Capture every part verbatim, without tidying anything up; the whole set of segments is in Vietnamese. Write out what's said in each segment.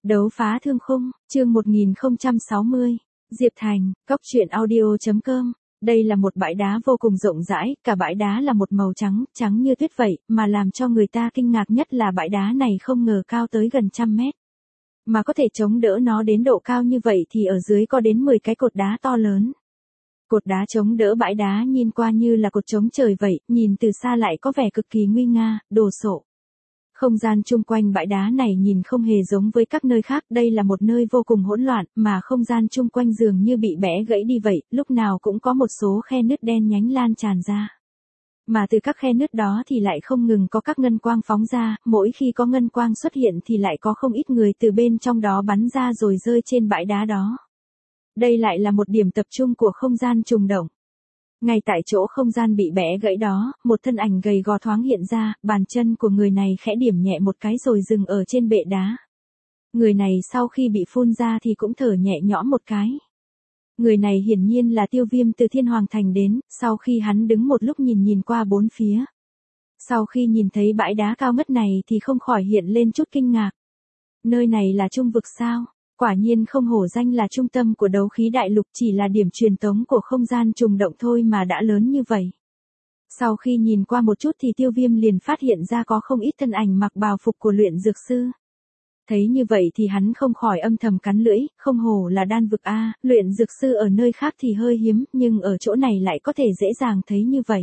Đấu phá thương khung, chương một nghìn không trăm sáu mươi. Diệp Thành, cốc truyện audio chấm com. Đây là một bãi đá vô cùng rộng rãi, cả bãi đá là một màu trắng, trắng như tuyết vậy, mà làm cho người ta kinh ngạc nhất là bãi đá này không ngờ cao tới gần trăm mét. Mà có thể chống đỡ nó đến độ cao như vậy thì ở dưới có đến mười cái cột đá to lớn. Cột đá chống đỡ bãi đá nhìn qua như là cột chống trời vậy, nhìn từ xa lại có vẻ cực kỳ nguy nga, đồ sộ. Không gian chung quanh bãi đá này nhìn không hề giống với các nơi khác, đây là một nơi vô cùng hỗn loạn, mà không gian chung quanh dường như bị bẻ gãy đi vậy, lúc nào cũng có một số khe nứt đen nhánh lan tràn ra. Mà từ các khe nứt đó thì lại không ngừng có các ngân quang phóng ra, mỗi khi có ngân quang xuất hiện thì lại có không ít người từ bên trong đó bắn ra rồi rơi trên bãi đá đó. Đây lại là một điểm tập trung của không gian trùng động. Ngay tại chỗ không gian bị bẻ gãy đó, một thân ảnh gầy gò thoáng hiện ra, bàn chân của người này khẽ điểm nhẹ một cái rồi dừng ở trên bệ đá. Người này sau khi bị phun ra thì cũng thở nhẹ nhõm một cái. Người này hiển nhiên là Tiêu Viêm từ Thiên Hoàng Thành đến, sau khi hắn đứng một lúc nhìn nhìn qua bốn phía. Sau khi nhìn thấy bãi đá cao ngất này thì không khỏi hiện lên chút kinh ngạc. Nơi này là trung vực sao? Quả nhiên không hổ danh là trung tâm của đấu khí đại lục, chỉ là điểm truyền tống của không gian trùng động thôi mà đã lớn như vậy. Sau khi nhìn qua một chút thì Tiêu Viêm liền phát hiện ra có không ít thân ảnh mặc bào phục của luyện dược sư. Thấy như vậy thì hắn không khỏi âm thầm cắn lưỡi, không hổ là đan vực a, luyện dược sư ở nơi khác thì hơi hiếm, nhưng ở chỗ này lại có thể dễ dàng thấy như vậy.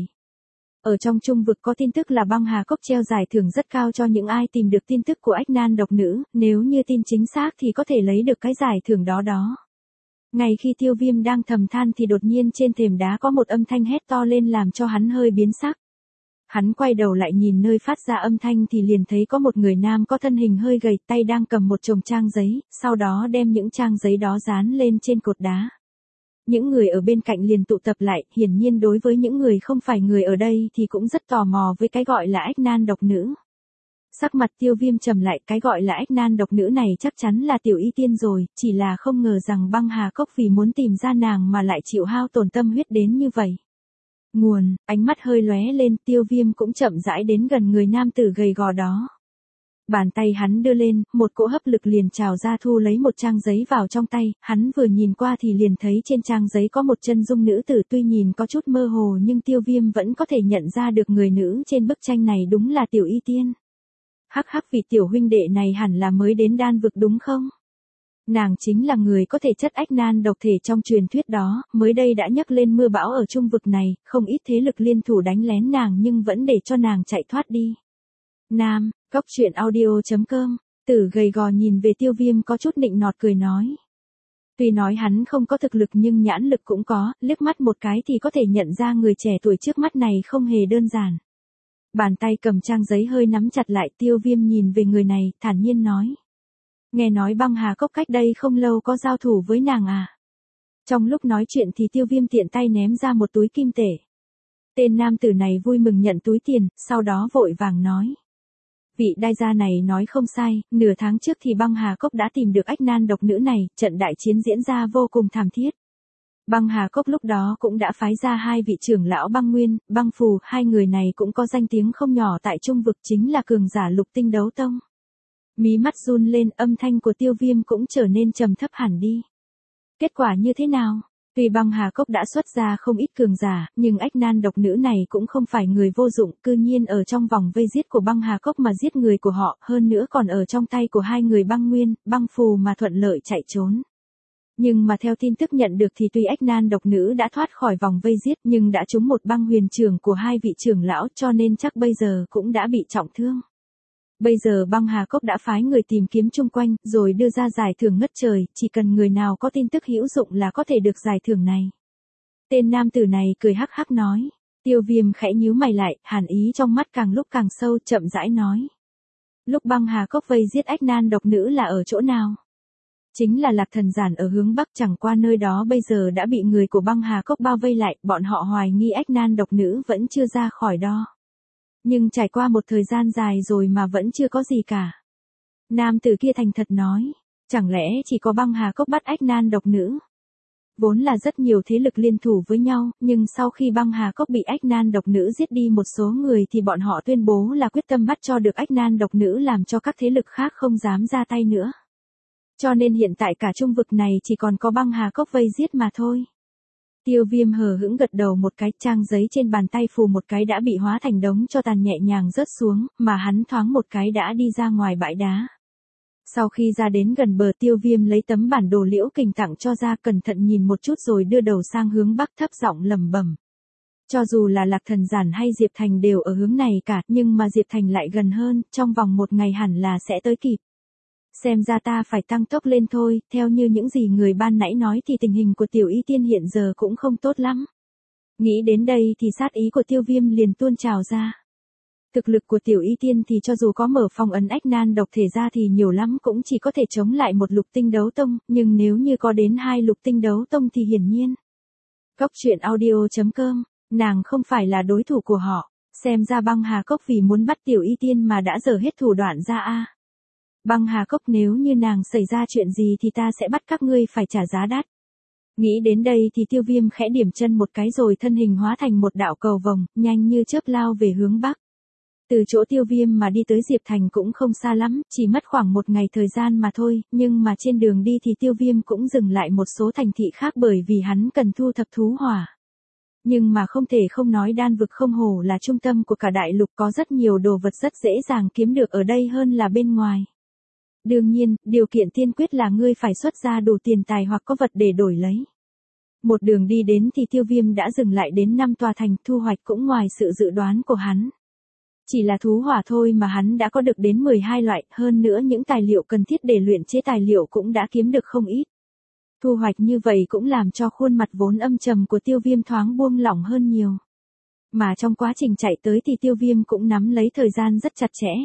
Ở trong trung vực có tin tức là băng hà cốc treo giải thưởng rất cao cho những ai tìm được tin tức của ách nan độc nữ, nếu như tin chính xác thì có thể lấy được cái giải thưởng đó đó. Ngay khi Tiêu Viêm đang thầm than thì đột nhiên trên thềm đá có một âm thanh hét to lên làm cho hắn hơi biến sắc. Hắn quay đầu lại nhìn nơi phát ra âm thanh thì liền thấy có một người nam có thân hình hơi gầy, tay đang cầm một chồng trang giấy, sau đó đem những trang giấy đó dán lên trên cột đá. Những người ở bên cạnh liền tụ tập lại, hiển nhiên đối với những người không phải người ở đây thì cũng rất tò mò với cái gọi là ách nan độc nữ. Sắc mặt Tiêu Viêm trầm lại, cái gọi là ách nan độc nữ này chắc chắn là Tiểu Y Tiên rồi, chỉ là không ngờ rằng băng hà cốc vì muốn tìm ra nàng mà lại chịu hao tổn tâm huyết đến như vậy. Nguồn, ánh mắt hơi lóe lên, Tiêu Viêm cũng chậm rãi đến gần người nam tử gầy gò đó. Bàn tay hắn đưa lên, một cỗ hấp lực liền trào ra thu lấy một trang giấy vào trong tay, hắn vừa nhìn qua thì liền thấy trên trang giấy có một chân dung nữ tử, tuy nhìn có chút mơ hồ nhưng Tiêu Viêm vẫn có thể nhận ra được người nữ trên bức tranh này đúng là Tiểu Y Tiên. Hắc hắc, vì tiểu huynh đệ này hẳn là mới đến đan vực đúng không? Nàng chính là người có thể chất ách nan độc thể trong truyền thuyết đó, mới đây đã nhấc lên mưa bão ở trung vực này, không ít thế lực liên thủ đánh lén nàng nhưng vẫn để cho nàng chạy thoát đi. Nam, cốc truyện audio chấm com, tử gầy gò nhìn về Tiêu Viêm có chút nịnh nọt cười nói. Tuy nói hắn không có thực lực nhưng nhãn lực cũng có, liếc mắt một cái thì có thể nhận ra người trẻ tuổi trước mắt này không hề đơn giản. Bàn tay cầm trang giấy hơi nắm chặt lại, Tiêu Viêm nhìn về người này, thản nhiên nói. Nghe nói băng hà cốc cách đây không lâu có giao thủ với nàng à? Trong lúc nói chuyện thì Tiêu Viêm tiện tay ném ra một túi kim tệ. Tên nam tử này vui mừng nhận túi tiền, sau đó vội vàng nói. Vị đai gia này nói không sai, nửa tháng trước thì băng hà cốc đã tìm được ách nan độc nữ này, trận đại chiến diễn ra vô cùng thảm thiết. Băng hà cốc lúc đó cũng đã phái ra hai vị trưởng lão băng nguyên, băng phù, hai người này cũng có danh tiếng không nhỏ tại trung vực, chính là cường giả lục tinh đấu tông. Mí mắt run lên, âm thanh của Tiêu Viêm cũng trở nên trầm thấp hẳn đi. Kết quả như thế nào? Tuy băng hà cốc đã xuất ra không ít cường giả, nhưng ách nan độc nữ này cũng không phải người vô dụng, cư nhiên ở trong vòng vây giết của băng hà cốc mà giết người của họ, hơn nữa còn ở trong tay của hai người băng nguyên, băng phù mà thuận lợi chạy trốn. Nhưng mà theo tin tức nhận được thì tuy ách nan độc nữ đã thoát khỏi vòng vây giết nhưng đã trúng một băng huyền trưởng của hai vị trưởng lão cho nên chắc bây giờ cũng đã bị trọng thương. Bây giờ băng hà cốc đã phái người tìm kiếm chung quanh, rồi đưa ra giải thưởng ngất trời, chỉ cần người nào có tin tức hữu dụng là có thể được giải thưởng này. Tên nam tử này cười hắc hắc nói. Tiêu Viêm khẽ nhíu mày lại, hàn ý trong mắt càng lúc càng sâu, chậm rãi nói. Lúc băng hà cốc vây giết ách nan độc nữ là ở chỗ nào? Chính là Lạc Thần Giản ở hướng Bắc, chẳng qua nơi đó bây giờ đã bị người của băng hà cốc bao vây lại, bọn họ hoài nghi ách nan độc nữ vẫn chưa ra khỏi đó. Nhưng trải qua một thời gian dài rồi mà vẫn chưa có gì cả. Nam tử kia thành thật nói, chẳng lẽ chỉ có băng hà cốc bắt ách nan độc nữ? Vốn là rất nhiều thế lực liên thủ với nhau, nhưng sau khi băng hà cốc bị ách nan độc nữ giết đi một số người thì bọn họ tuyên bố là quyết tâm bắt cho được ách nan độc nữ làm cho các thế lực khác không dám ra tay nữa. Cho nên hiện tại cả trung vực này chỉ còn có băng hà cốc vây giết mà thôi. Tiêu Viêm hờ hững gật đầu một cái, trang giấy trên bàn tay phù một cái đã bị hóa thành đống cho tàn nhẹ nhàng rớt xuống, mà hắn thoáng một cái đã đi ra ngoài bãi đá. Sau khi ra đến gần bờ, Tiêu Viêm lấy tấm bản đồ Liễu Kình tặng cho ra, cẩn thận nhìn một chút rồi đưa đầu sang hướng bắc, thấp giọng lẩm bẩm. Cho dù là Lạc Thần Giản hay Diệp Thành đều ở hướng này cả, nhưng mà Diệp Thành lại gần hơn, trong vòng một ngày hẳn là sẽ tới kịp. Xem ra ta phải tăng tốc lên thôi, theo như những gì người ban nãy nói thì tình hình của Tiểu Y Tiên hiện giờ cũng không tốt lắm. Nghĩ đến đây thì sát ý của Tiêu Viêm liền tuôn trào ra. Thực lực của Tiểu Y Tiên thì cho dù có mở phong ấn ách nan độc thể ra thì nhiều lắm cũng chỉ có thể chống lại một lục tinh đấu tông, nhưng nếu như có đến hai lục tinh đấu tông thì hiển nhiên. Cốc truyện audio chấm com, nàng không phải là đối thủ của họ, xem ra băng hà cốc vì muốn bắt Tiểu Y Tiên mà đã dở hết thủ đoạn ra a. Băng hà cốc, nếu như nàng xảy ra chuyện gì thì ta sẽ bắt các ngươi phải trả giá đắt. Nghĩ đến đây thì Tiêu Viêm khẽ điểm chân một cái rồi thân hình hóa thành một đạo cầu vồng, nhanh như chớp lao về hướng bắc. Từ chỗ Tiêu Viêm mà đi tới Diệp Thành cũng không xa lắm, chỉ mất khoảng một ngày thời gian mà thôi, nhưng mà trên đường đi thì Tiêu Viêm cũng dừng lại một số thành thị khác bởi vì hắn cần thu thập thú hỏa. Nhưng mà không thể không nói đan vực không hổ là trung tâm của cả đại lục, có rất nhiều đồ vật rất dễ dàng kiếm được ở đây hơn là bên ngoài. Đương nhiên, điều kiện tiên quyết là ngươi phải xuất ra đủ tiền tài hoặc có vật để đổi lấy. Một đường đi đến thì Tiêu Viêm đã dừng lại đến năm tòa thành, thu hoạch cũng ngoài sự dự đoán của hắn. Chỉ là thú hỏa thôi mà hắn đã có được đến mười hai loại, hơn nữa những tài liệu cần thiết để luyện chế tài liệu cũng đã kiếm được không ít. Thu hoạch như vậy cũng làm cho khuôn mặt vốn âm trầm của Tiêu Viêm thoáng buông lỏng hơn nhiều. Mà trong quá trình chạy tới thì Tiêu Viêm cũng nắm lấy thời gian rất chặt chẽ.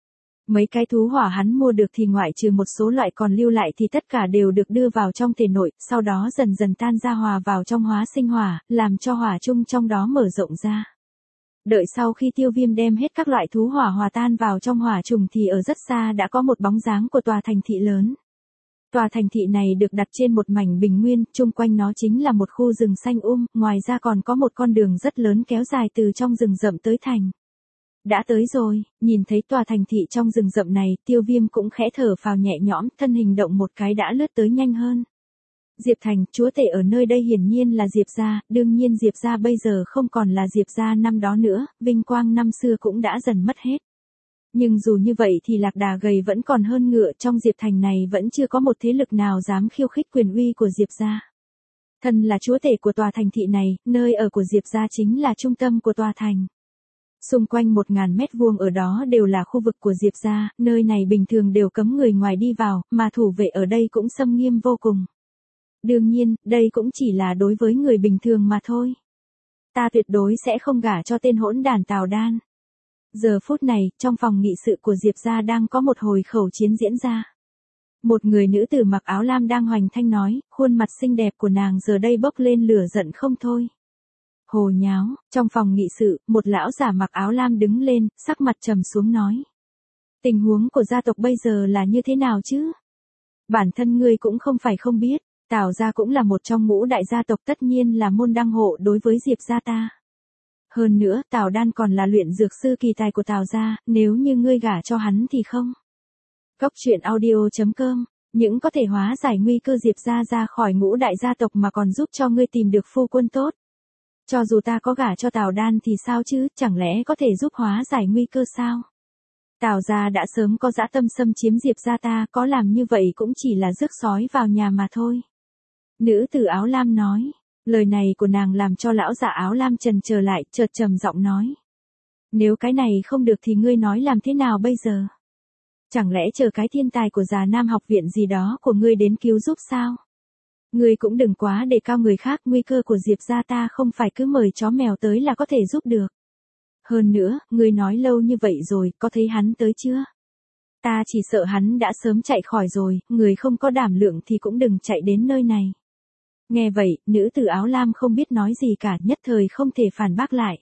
Mấy cái thú hỏa hắn mua được thì ngoại trừ một số loại còn lưu lại thì tất cả đều được đưa vào trong thể nội, sau đó dần dần tan ra hòa vào trong hóa sinh hỏa, làm cho hỏa chung trong đó mở rộng ra. Đợi sau khi Tiêu Viêm đem hết các loại thú hỏa hòa tan vào trong hỏa trùng thì ở rất xa đã có một bóng dáng của tòa thành thị lớn. Tòa thành thị này được đặt trên một mảnh bình nguyên, chung quanh nó chính là một khu rừng xanh um, ngoài ra còn có một con đường rất lớn kéo dài từ trong rừng rậm tới thành. Đã tới rồi, nhìn thấy tòa thành thị trong rừng rậm này, Tiêu Viêm cũng khẽ thở phào nhẹ nhõm, thân hình động một cái đã lướt tới nhanh hơn. Diệp Thành, chúa tể ở nơi đây hiển nhiên là Diệp gia, đương nhiên Diệp gia bây giờ không còn là Diệp gia năm đó nữa, vinh quang năm xưa cũng đã dần mất hết. Nhưng dù như vậy thì lạc đà gầy vẫn còn hơn ngựa, trong Diệp Thành này vẫn chưa có một thế lực nào dám khiêu khích quyền uy của Diệp gia. Thân là chúa tể của tòa thành thị này, nơi ở của Diệp gia chính là trung tâm của tòa thành. Xung quanh một ngàn mét vuông ở đó đều là khu vực của Diệp gia, nơi này bình thường đều cấm người ngoài đi vào, mà thủ vệ ở đây cũng xâm nghiêm vô cùng. Đương nhiên, đây cũng chỉ là đối với người bình thường mà thôi. Ta tuyệt đối sẽ không gả cho tên hỗn đản Tào Đan. Giờ phút này, trong phòng nghị sự của Diệp gia đang có một hồi khẩu chiến diễn ra. Một người nữ tử mặc áo lam đang hoành thanh nói, khuôn mặt xinh đẹp của nàng giờ đây bốc lên lửa giận không thôi. Hồ nháo, trong phòng nghị sự, một lão giả mặc áo lam đứng lên, sắc mặt trầm xuống nói. Tình huống của gia tộc bây giờ là như thế nào chứ? Bản thân ngươi cũng không phải không biết, Tào gia cũng là một trong ngũ đại gia tộc, tất nhiên là môn đăng hộ đối với Diệp gia ta. Hơn nữa, Tào Đan còn là luyện dược sư kỳ tài của Tào gia, nếu như ngươi gả cho hắn thì không. Cốc truyện audio chấm com, những có thể hóa giải nguy cơ Diệp gia ra khỏi ngũ đại gia tộc mà còn giúp cho ngươi tìm được phu quân tốt. Cho dù ta có gả cho Tào Đan thì sao chứ, chẳng lẽ có thể giúp hóa giải nguy cơ sao? Tào gia đã sớm có dã tâm xâm chiếm Diệp gia ta, có làm như vậy cũng chỉ là rước sói vào nhà mà thôi. Nữ tử áo lam nói, lời này của nàng làm cho lão giả áo lam chần chờ lại, chợt trầm giọng nói. Nếu cái này không được thì ngươi nói làm thế nào bây giờ? Chẳng lẽ chờ cái thiên tài của già Nam học viện gì đó của ngươi đến cứu giúp sao? Ngươi cũng đừng quá đề cao người khác, nguy cơ của Diệp gia ta không phải cứ mời chó mèo tới là có thể giúp được. Hơn nữa, ngươi nói lâu như vậy rồi, có thấy hắn tới chưa? Ta chỉ sợ hắn đã sớm chạy khỏi rồi, người không có đảm lượng thì cũng đừng chạy đến nơi này. Nghe vậy, nữ tử áo lam không biết nói gì cả, nhất thời không thể phản bác lại.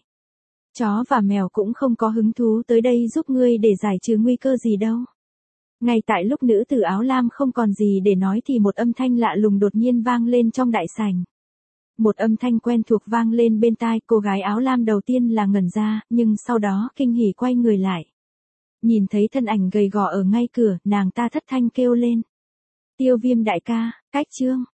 Chó và mèo cũng không có hứng thú tới đây giúp ngươi để giải trừ nguy cơ gì đâu. Ngay tại lúc nữ tử áo lam không còn gì để nói thì một âm thanh lạ lùng đột nhiên vang lên trong đại sảnh. Một âm thanh quen thuộc vang lên bên tai, cô gái áo lam đầu tiên là ngẩn ra, nhưng sau đó kinh hỉ quay người lại. Nhìn thấy thân ảnh gầy gò ở ngay cửa, nàng ta thất thanh kêu lên. Tiêu Viêm đại ca, cách chương.